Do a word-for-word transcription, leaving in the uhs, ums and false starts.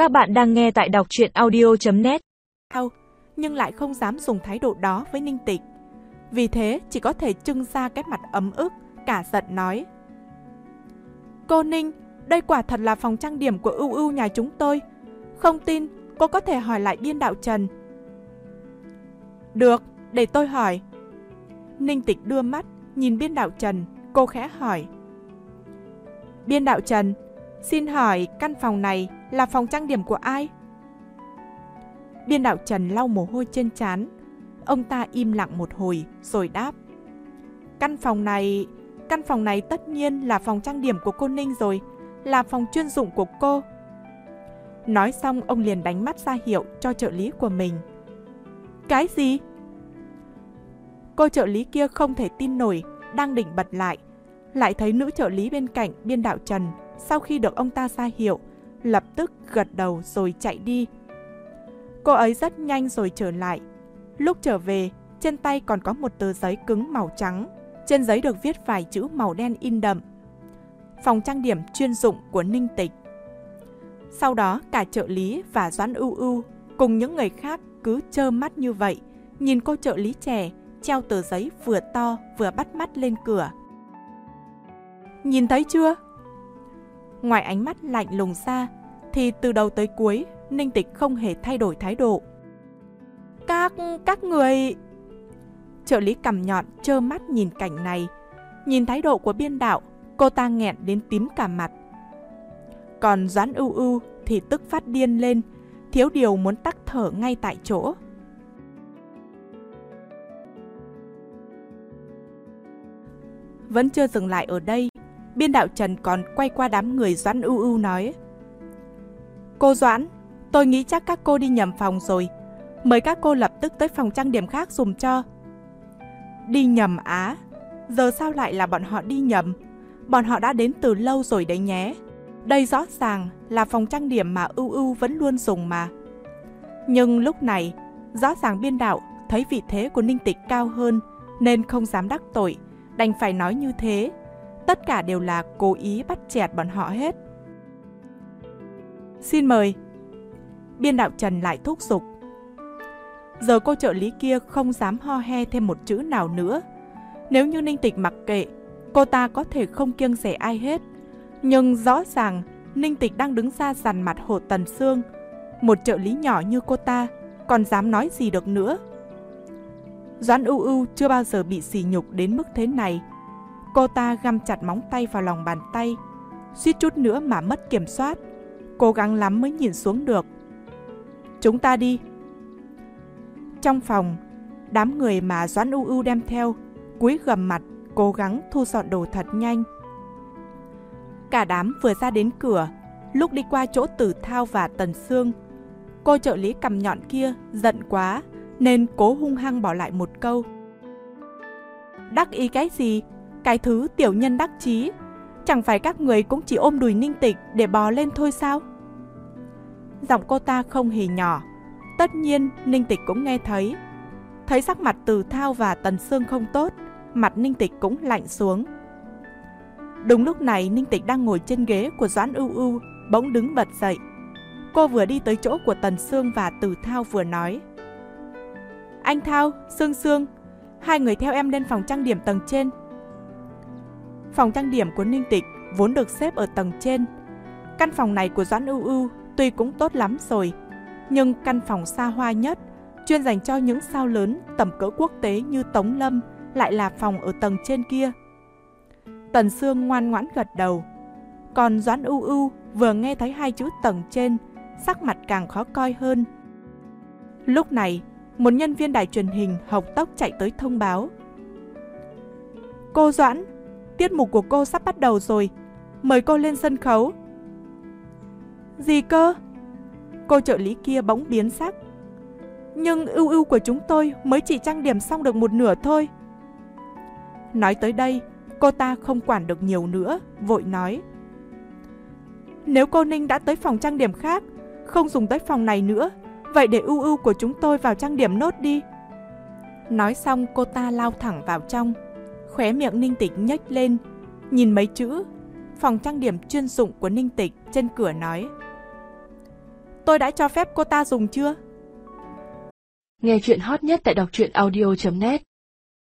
Các bạn đang nghe tại đọc truyện audio chấm net. Nhưng lại không dám dùng thái độ đó với Ninh Tịch. Vì thế chỉ có thể trưng ra cái mặt ấm ức, cả giận nói: Cô Ninh, đây quả thật là phòng trang điểm của Ưu Ưu nhà chúng tôi. Không tin, cô có thể hỏi lại biên đạo Trần. Được, để tôi hỏi. Ninh Tịch đưa mắt, nhìn biên đạo Trần, cô khẽ hỏi: Biên đạo Trần, xin hỏi căn phòng này là phòng trang điểm của ai? Biên đạo Trần lau mồ hôi trên trán. Ông ta im lặng một hồi rồi đáp: Căn phòng này, căn phòng này tất nhiên là phòng trang điểm của cô Ninh rồi, là phòng chuyên dụng của cô. Nói xong ông liền đánh mắt ra hiệu cho trợ lý của mình. Cái gì? Cô trợ lý kia không thể tin nổi, đang định bật lại, lại thấy nữ trợ lý bên cạnh biên đạo Trần sau khi được ông ta ra hiệu, lập tức gật đầu rồi chạy đi. Cô ấy rất nhanh rồi trở lại. Lúc trở về, trên tay còn có một tờ giấy cứng màu trắng. Trên giấy được viết vài chữ màu đen in đậm: Phòng trang điểm chuyên dụng của Ninh Tịch. Sau đó cả trợ lý và Doãn Ưu Ưu cùng những người khác cứ trơ mắt như vậy, nhìn cô trợ lý trẻ treo tờ giấy vừa to vừa bắt mắt lên cửa. Nhìn thấy chưa? Ngoài ánh mắt lạnh lùng ra, thì từ đầu tới cuối, Ninh Tịch không hề thay đổi thái độ. Các... các người... Trợ lý cằm nhọn trơ mắt nhìn cảnh này. Nhìn thái độ của biên đạo, cô ta nghẹn đến tím cả mặt. Còn Doãn Ưu Ưu thì tức phát điên lên, thiếu điều muốn tắc thở ngay tại chỗ. Vẫn chưa dừng lại ở đây, biên đạo Trần còn quay qua đám người Doãn Ưu Ưu nói: Cô Doãn, tôi nghĩ chắc các cô đi nhầm phòng rồi. Mời các cô lập tức tới phòng trang điểm khác dùm cho. Đi nhầm á? Giờ sao lại là bọn họ đi nhầm? Bọn họ đã đến từ lâu rồi đấy nhé. Đây rõ ràng là phòng trang điểm mà Ưu Ưu vẫn luôn dùng mà. Nhưng lúc này, rõ ràng biên đạo thấy vị thế của Ninh Tịch cao hơn nên không dám đắc tội, đành phải nói như thế. Tất cả đều là cố ý bắt chẹt bọn họ hết. Xin mời. Biên đạo Trần lại thúc giục. Giờ cô trợ lý kia không dám ho he thêm một chữ nào nữa. Nếu như Ninh Tịch mặc kệ, cô ta có thể không kiêng dè ai hết. Nhưng rõ ràng Ninh Tịch đang đứng ra dằn mặt Hồ Tần Sương. Một trợ lý nhỏ như cô ta còn dám nói gì được nữa. Doãn Ưu Ưu chưa bao giờ bị sỉ nhục đến mức thế này. Cô ta găm chặt móng tay vào lòng bàn tay, suýt chút nữa mà mất kiểm soát. Cố gắng lắm mới nhìn xuống được. Chúng ta đi. Trong phòng, đám người mà Doãn Ưu Ưu đem theo cúi gằm mặt, cố gắng thu dọn đồ thật nhanh. Cả đám vừa ra đến cửa, lúc đi qua chỗ Tử Thao và Tần Sương, cô trợ lý cằm nhọn kia giận quá nên cố hung hăng bỏ lại một câu: Đắc ý cái gì? Cái thứ tiểu nhân đắc chí, chẳng phải các người cũng chỉ ôm đùi Ninh Tịch để bò lên thôi sao? Giọng cô ta không hề nhỏ. Tất nhiên Ninh Tịch cũng nghe thấy. Thấy sắc mặt Từ Thao và Tần Sương không tốt, mặt Ninh Tịch cũng lạnh xuống. Đúng lúc này Ninh Tịch đang ngồi trên ghế của Doãn Ưu Ưu bỗng đứng bật dậy. Cô vừa đi tới chỗ của Tần Sương và Từ Thao vừa nói: Anh Thao, Sương Sương, hai người theo em lên phòng trang điểm tầng trên. Phòng trang điểm của Ninh Tịch vốn được xếp ở tầng trên. Căn phòng này của Doãn Ưu Ưu tuy cũng tốt lắm rồi, nhưng căn phòng xa hoa nhất, chuyên dành cho những sao lớn tầm cỡ quốc tế như Tống Lâm, lại là phòng ở tầng trên kia. Tần Sương ngoan ngoãn gật đầu. Còn Doãn Ưu Ưu vừa nghe thấy hai chữ tầng trên, sắc mặt càng khó coi hơn. Lúc này, một nhân viên đài truyền hình hộc tốc chạy tới thông báo: Cô Doãn, tiết mục của cô sắp bắt đầu rồi, mời cô lên sân khấu. Gì cơ? Cô trợ lý kia bỗng biến sắc. Nhưng Ưu Ưu của chúng tôi mới chỉ trang điểm xong được một nửa thôi. Nói tới đây, cô ta không quản được nhiều nữa, vội nói: Nếu cô Ninh đã tới phòng trang điểm khác, không dùng tới phòng này nữa, vậy để Ưu Ưu của chúng tôi vào trang điểm nốt đi. Nói xong cô ta lao thẳng vào trong. Khóe miệng Ninh Tịch nhếch lên, nhìn mấy chữ phòng trang điểm chuyên dụng của Ninh Tịch trên cửa nói: tôi đã cho phép cô ta dùng chưa? Nghe chuyện hot nhất tại đọc truyện audio chấm net.